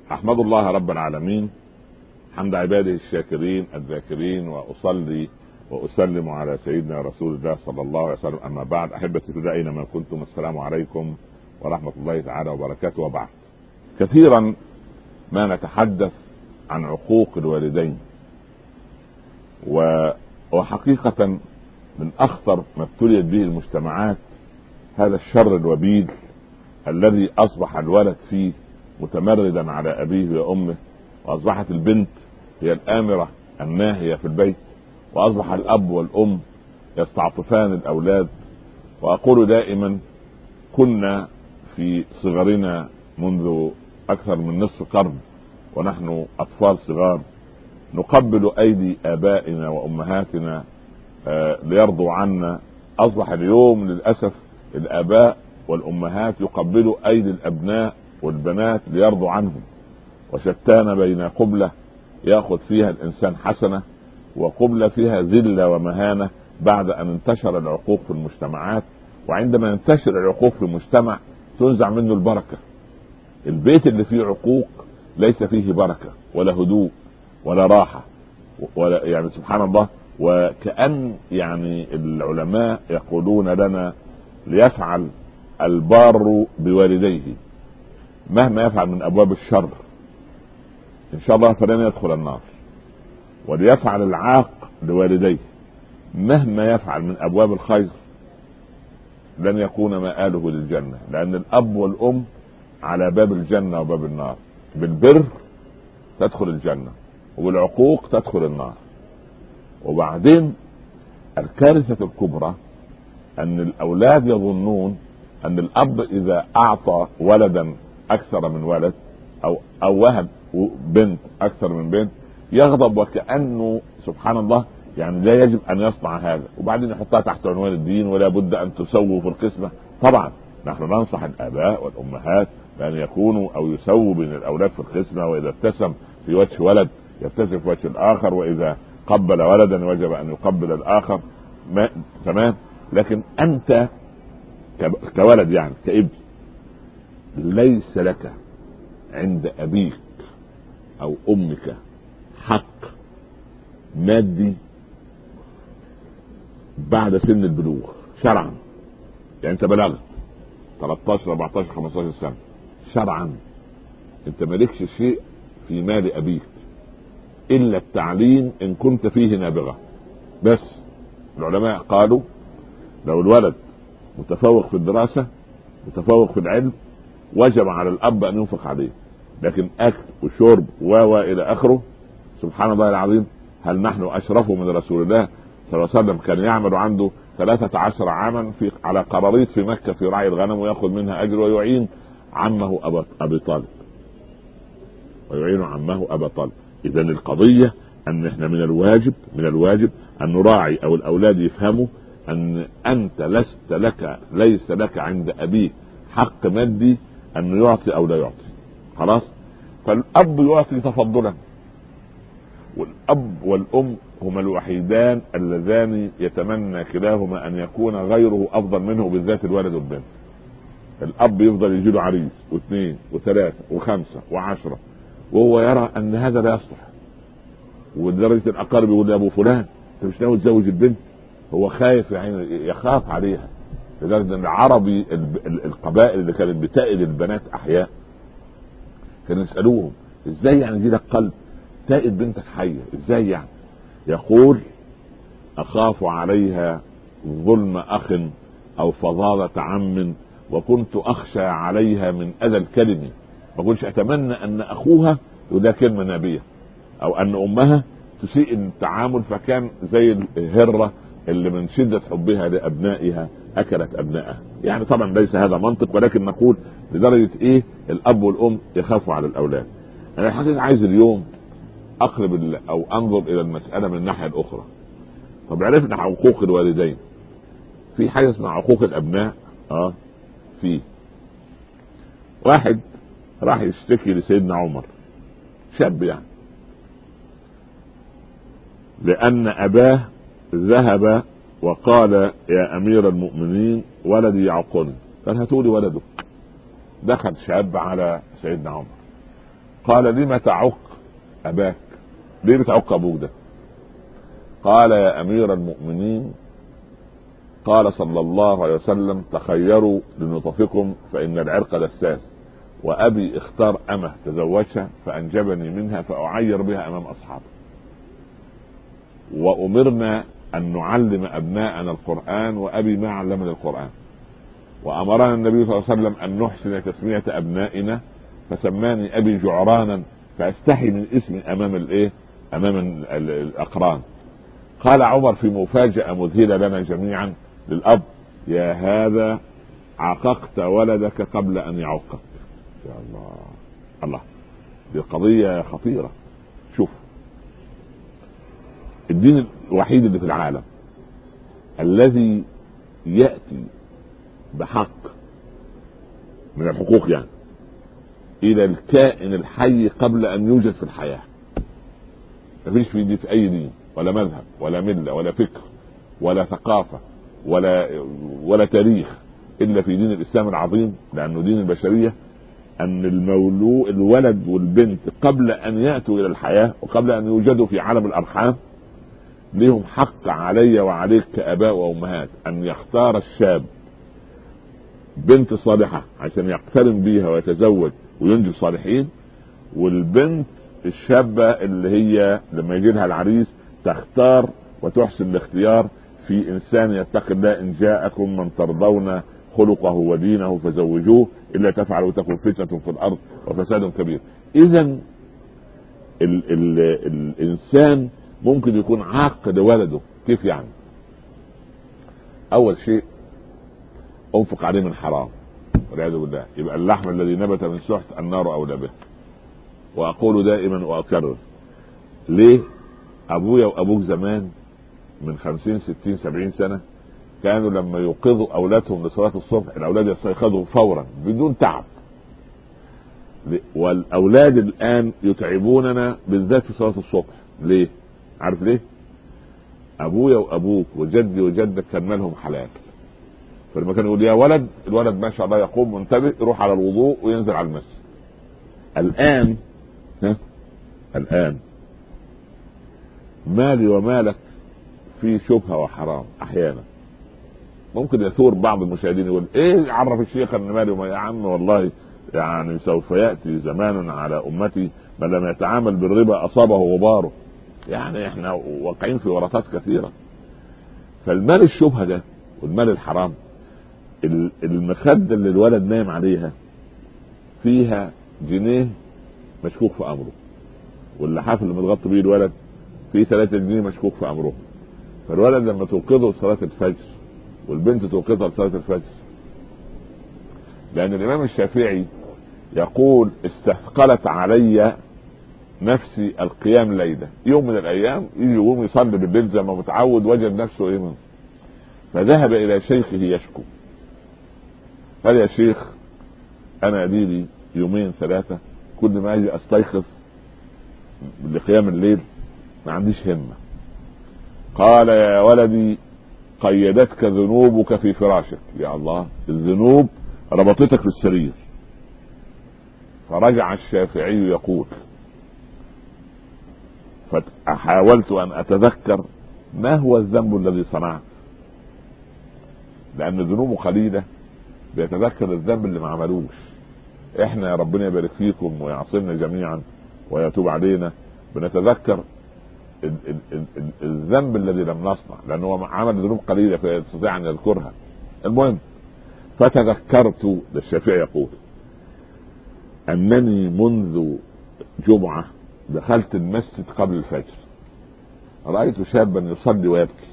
أحمد الله رب العالمين حمد عباده الشاكرين الذاكرين، وأصلي وأسلم على سيدنا رسول الله صلى الله عليه وسلم. أما بعد، أحبتي في الله أينما كنتم، السلام عليكم ورحمة الله تعالى وبركاته. وبعد، كثيرا ما نتحدث عن عقوق الوالدين، وحقيقة من أخطر ما ابتليت به المجتمعات هذا الشر الوبيل الذي أصبح الولد فيه متمردا على أبيه وأمه، وأصبحت البنت هي الآمرة الناهية في البيت، وأصبح الأب والأم يستعطفان الأولاد. وأقول دائما: كنا في صغرنا منذ أكثر من نصف قرن ونحن أطفال صغار نقبل أيدي آبائنا وأمهاتنا ليرضوا عنا. أصبح اليوم للأسف الآباء والأمهات يقبلوا أيدي الأبناء والبنات ليرضوا عنهم، وشتان بين قبلة يأخذ فيها الإنسان حسنة وقبلة فيها ذلة ومهانة بعد أن انتشر العقوق في المجتمعات. وعندما ينتشر العقوق في المجتمع تنزع منه البركة. البيت اللي فيه عقوق ليس فيه بركة ولا هدوء ولا راحة ولا، يعني سبحان الله. وكأن يعني العلماء يقولون لنا: ليفعل البار بوالديه مهما يفعل من أبواب الشر إن شاء الله فلن يدخل النار، وليفعل العاق لوالديه مهما يفعل من أبواب الخير لن يكون مآله للجنة، لأن الأب والأم على باب الجنة وباب النار. بالبر تدخل الجنة، وبالعقوق تدخل النار. وبعدين الكارثة الكبرى أن الأولاد يظنون أن الأب إذا أعطى ولدا أكثر من ولد أو وهب بنت أكثر من بنت يغضب، وكأنه سبحان الله يعني لا يجب أن يصنع هذا، وبعدين يحطها تحت عنوان الدين ولا بد أن تسووا في القسمة. طبعا نحن ننصح الآباء والأمهات بأن يكونوا أو يسووا بين الأولاد في القسمة، وإذا ابتسم في وجه ولد يبتسم في وجه الآخر، وإذا قبل ولدا وجب أن يقبل الآخر. تمام. لكن أنت كولد يعني كابن ليس لك عند أبيك أو أمك حق مادي بعد سن البلوغ شرعا. يعني أنت بلغت 13 14 15 سنة شرعا، أنت مالكش شيء في مال أبيك إلا التعليم إن كنت فيه نابغة. بس العلماء قالوا لو الولد متفوق في الدراسة متفوق في العلم وجب على الأب أن ينفق عليه، لكن أكل وشرب إلى آخره سبحان الله العظيم. هل نحن أشرف من رسول الله صلى الله عليه وسلم؟ كان يعمل عنده 13 عاما على قراريط في مكة في رعي الغنم ويأخذ منها أجر، ويعين عمه أبي طالب، ويعين عمه أبا طالب. إذن القضية أن إحنا من الواجب أن نراعي أو الأولاد يفهموا أن أنت ليس لك عند أبيك حق مادي أنه يعطي أو لا يعطي. خلاص. فالأب يعطي تفضلا، والأب والأم هما الوحيدان اللذان يتمنى كلاهما أن يكون غيره أفضل منه، بالذات الولد والبنت. الأب يفضل يجيله عريس واثنين وثلاثة وخمسة وعشرة وهو يرى أن هذا لا يصلح، ولدرجة الأقارب يقول لأبو فلان أنت مش ناوي تزوج البنت؟ هو خايف، يعني يخاف عليها. لدرجة أن العربي القبائل اللي كانت بتائد البنات أحياء كانوا يسألوهم: إزاي يعني دي لك قلب تائد بنتك حية إزاي يعني؟ يقول: أخاف عليها ظلم أخ أو فظاظة عم، وكنت أخشى عليها من أذى الكلمة. ما كنتش أتمنى أن أخوها يقول لها كلمة نابية، أو أن أمها تسيء التعامل، فكان زي الهرة اللي من شدة حبها لأبنائها أكلت أبنائها. يعني طبعا ليس هذا منطق، ولكن نقول لدرجة إيه الأب والأم يخافوا على الأولاد. أنا الحقيقة عايز اليوم أقرب أو أنظر إلى المسألة من الناحية الأخرى. طب عرفنا حقوق الوالدين، في حاجة اسمها حقوق الأبناء. في واحد راح يشتكي لسيدنا عمر، شاب يعني، لأن أباه ذهب وقال: يا أمير المؤمنين ولدي يعقني، قال: هاتولي ولده. دخل شاب على سيدنا عمر قال لم تعق أباك؟ ليه بتعق أبوك ده؟ قال يا أمير المؤمنين، قال صلى الله عليه وسلم تخيروا لنطفكم فإن العرق دساس، وأبي اختار أمه تزوجها فأنجبني منها فأعير بها أمام أصحابي، وأمرنا أن نعلم أبناءنا القرآن وأبي ما علمنا القرآن، وأمرنا النبي صلى الله عليه وسلم أن نحسن تسمية أبنائنا فسماني أبي جعرانا فأستحي من اسمي أمام الأقران. قال عمر في مفاجأة مذهلة لنا جميعا للأب: يا هذا عققت ولدك قبل أن يعقك. يا الله الله، دي قضية خطيرة. شوف، الدين الوحيد اللي في العالم الذي يأتي بحق من الحقوق يعني إلى الكائن الحي قبل أن يوجد في الحياة. مفيش في دي في أي دين ولا مذهب ولا ملة ولا فكر ولا ثقافة ولا تاريخ إلا في دين الإسلام العظيم، لأنه دين البشرية، أن الولد والبنت قبل أن يأتوا إلى الحياة وقبل أن يوجدوا في عالم الأرحام لهم حق علي وعليك كآباء وأمهات أن يختار الشاب بنت صالحة عشان يقترن بيها ويتزوج وينجب صالحين، والبنت الشابة اللي هي لما يجي لها العريس تختار وتحسن الاختيار في إنسان يتقي الله: إن جاءكم من ترضون خلقه ودينه فزوجوه إلا تفعلوا تكن فتنة في الأرض وفساد كبير. إذن الإنسان ممكن يكون عاق لولده. كيف يعني؟ أول شيء أنفق عليه من حرام والعياذ بالله، يبقى اللحم الذي نبت من سحت النار أولى به. وأقول دائما وأكرر: ليه أبويا وأبوك زمان من 50 60 70 سنة كانوا لما يوقظوا أولادهم لصلاة الصبح الأولاد يستيقظوا فورا بدون تعب، والأولاد الآن يتعبوننا بالذات في صلاة الصبح. ليه؟ عارف ليه؟ أبويا وأبوك وجدي وجدك كان مالهم حلال، فلما كان يقول يا ولد، الولد ما شاء الله يقوم منتبه يروح على الوضوء وينزل على المسجد. الآن مالي ومالك في شبهة وحرام. أحيانا ممكن يثور بعض المشاهدين يقول: ايه عرف الشيخ ان مالي وما؟ يا عم والله يعني سوف يأتي زمان على أمتي من لم يتعامل بالربا أصابه غباره. يعني احنا واقعين في ورطات كثيرة. فالمال الشبهة ده والمال الحرام، المخدة اللي الولد نايم عليها فيها جنيه مشكوك في أمره، واللحاف اللي متغطي بيه الولد فيه 3 جنيه مشكوك في أمره. فالولد لما توقظه صلاة الفجر والبنت توقظها لصلاة الفجر، لأن الإمام الشافعي يقول: استثقلت علي نفسي القيام ليلة. يوم من الأيام يجي يقوم يصلي بالليل زي ما متعود، وجد نفسه إيه؟ فذهب إلى شيخه يشكو، قال: يا شيخ أنا أديلي 2 3 كل ما أجي أستيقظ لقيام الليل ما عنديش همة. قال: يا ولدي قيدتك ذنوبك في فراشك. يا الله، الذنوب ربطتك في السرير. فرجع الشافعي يقول: فحاولت أن أتذكر ما هو الذنب الذي صنعت، لأن ذنوبه قليلة بيتذكر الذنب اللي ما عملوش. احنا يا ربنا يبارك فيكم ويعصمنا جميعا ويتوب علينا بنتذكر الذنب الذي لم نصنع، لأنه عمل ذنوب قليلة فيستطيع أن يذكرها. المهم، فتذكرت، الشافعي يقول: أنني منذ جمعة دخلت المسجد قبل الفجر رأيت شابا يصلي ويبكي،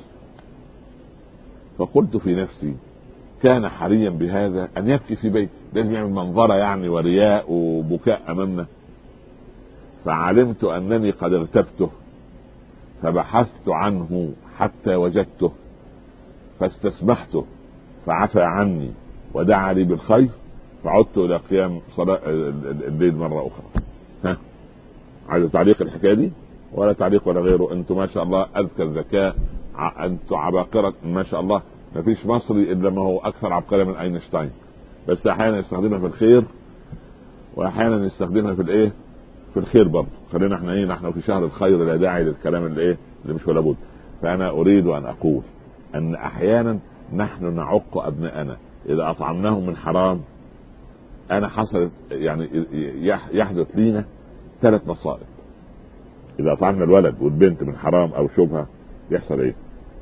فقلت في نفسي: كان حريا بهذا أن يبكي في بيته، لازم يعمل منظرة يعني ورياء وبكاء أمامنا. فعلمت أنني قد اغتبته فبحثت عنه حتى وجدته فاستسمحته فعفى عني ودعا لي بالخير، فعدت إلى قيام صلاة الليل مرة أخرى. عايز تعليق الحكاية دي ولا تعليق ولا غيره؟ انتوا ما شاء الله أذكى الذكاء، انتوا عباقرة ما شاء الله. ما فيش مصري إلا ما هو أكثر عبقرية من أينشتاين، بس أحيانا يستخدمها في الخير وأحيانا يستخدمها في في الخير برضه. خلينا احنا نحن في شهر الخير، لا داعي للكلام اللي مش ولا بد. فانا اريد ان اقول ان احيانا نحن نعق ابنائنا اذا اطعمناهم من حرام. انا حصلت يعني يحدث لينا 3 مصائب اذا اطعمنا الولد والبنت من حرام او شبهه. يحصل ايه؟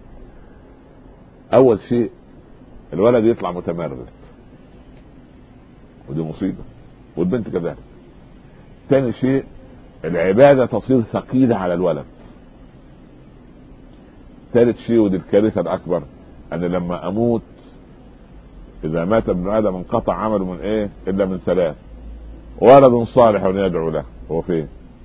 اول شيء الولد يطلع متمرد، ودي مصيبه، والبنت كذلك. ثاني شيء العباده تصير ثقيله على الولد. ثالث شيء ودي الكارثه الاكبر، ان لما اموت اذا مات ابن ادم انقطع عمله من ايه الا من 3: ولد صالح يدعو له. هو فين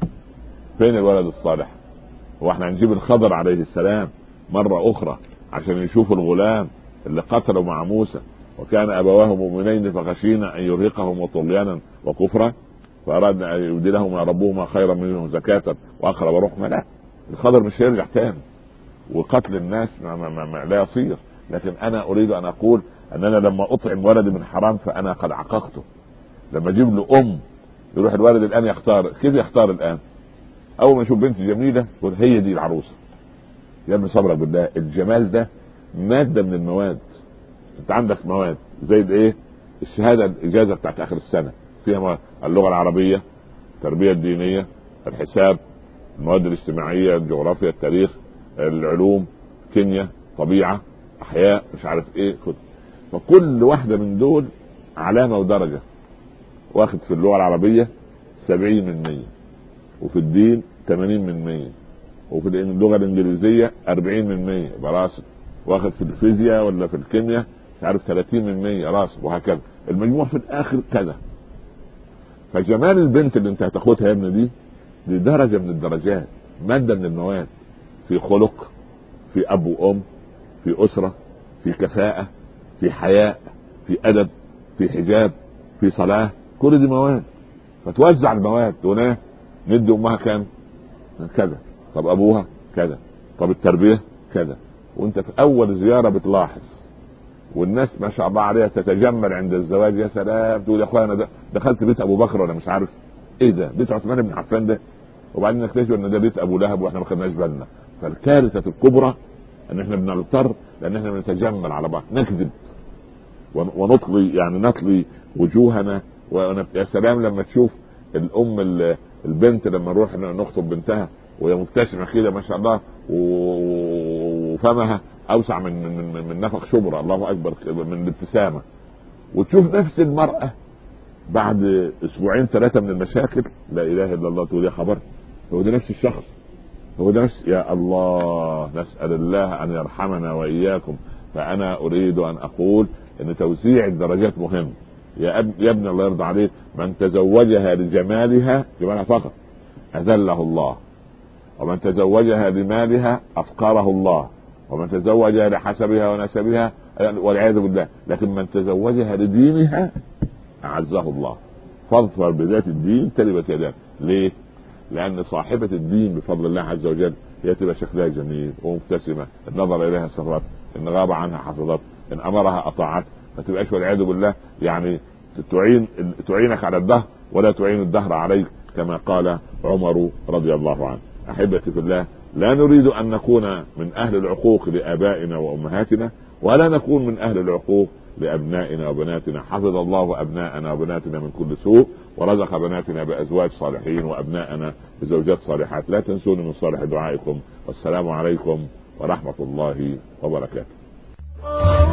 الولد الصالح؟ هو احنا هنجيب الخضر عليه السلام مرة اخرى عشان يشوفوا الغلام اللي قتله مع موسى وكان ابواه مؤمنين فخشينا ان يرهقهم طغيانا وكفرا فارادنا ان يبدلهما ربهما خيرا منهم زكاة واقرب رحمة؟ لا، الخضر مش هيرجع تاني، وقتل الناس لا يصير. لكن انا اريد ان اقول ان انا لما اطعم ولدي من حرام فانا قد عققته. لما اجيب له يروح الولد الان يختار. كيف يختار الان؟ اول ما يشوف بنت جميله يقول هي دي العروسه. يا ابن صبرك بالله، الجمال ده ماده من المواد. انت عندك مواد زي الشهاده الاجازه بتاعت اخر السنه فيها مواد: اللغه العربيه، التربيه الدينيه، الحساب، المواد الاجتماعيه، الجغرافيا، التاريخ، العلوم، كيمياء، طبيعه، احياء، مش عارف ايه كده. فكل واحده من دول علامه ودرجه. واخد في اللغه العربيه 70%، وفي الدين 80%، وفي اللغه الانجليزيه 40% براسب، واخد في الفيزياء ولا في الكيمياء مش عارف 30% راسب، وهكذا. المجموع في الاخر كذا. فجمال البنت اللي انت هتاخدها يا ابني دي درجه من الدرجات، ماده من المواد، في خلق، في اب وام، في اسره، في كفاءه، في حياء، في ادب، في حجاب، في صلاه. كل دي مواد. فتوزع المواد تقول ندي امها كام كذا، طب ابوها كذا، طب التربيه كذا. وانت في اول زياره بتلاحظ، والناس ما شاء الله عليها تتجمل عند الزواج. يا سلام، تقول يا اخويا انا دخلت بيت ابو بكر ولا مش عارف ايه ده، بيت عثمان بن عفان ده، وبعدين نكتشف ان ده بيت ابو لهب واحنا ما خدناش بالنا. فالكارثه الكبرى ان احنا بنضطر لان احنا بنتجمل على بعض، نكذب ونطلي نطلي وجوهنا. يا سلام لما تشوف الام البنت لما نروح نخطب بنتها وهي مبتسمه كده ما شاء الله، وفمها اوسع من نفق شبرا، الله اكبر، من الابتسامه. وتشوف نفس المراه بعد 2-3 من المشاكل، لا اله الا الله، تقول يا خبر، هو ده نفس الشخص، هو ده نفس. يا الله، نسال الله ان يرحمنا واياكم. فانا اريد ان اقول ان توزيع الدرجات مهم. يا ابن الله يرضى عليك، من تزوجها لجمالها فقط اذله الله، ومن تزوجها لمالها افقره الله، ومن تزوجها لحسبها ونسبها والعياذ بالله. لكن من تزوجها لدينها اعزه الله. فاظفر بذات الدين تربت يداك. ليه؟ لان صاحبه الدين بفضل الله عز وجل هي تبقى شكلها جميل ومبتسمه، النظر اليها سرت، ان غاب عنها حفظت، ان امرها اطاعت. ما تبقاش والعياذ بالله تعينك على الدهر ولا تعين الدهر عليك، كما قال عمر رضي الله عنه. احبتي في الله، لا نريد ان نكون من اهل العقوق لابائنا وامهاتنا، ولا نكون من اهل العقوق لابنائنا وبناتنا. حفظ الله ابنائنا وبناتنا من كل سوء، ورزق بناتنا بازواج صالحين وابنائنا بزوجات صالحات. لا تنسوني من صالح دعائكم، والسلام عليكم ورحمة الله وبركاته.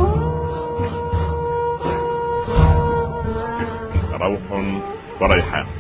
روح وريحان.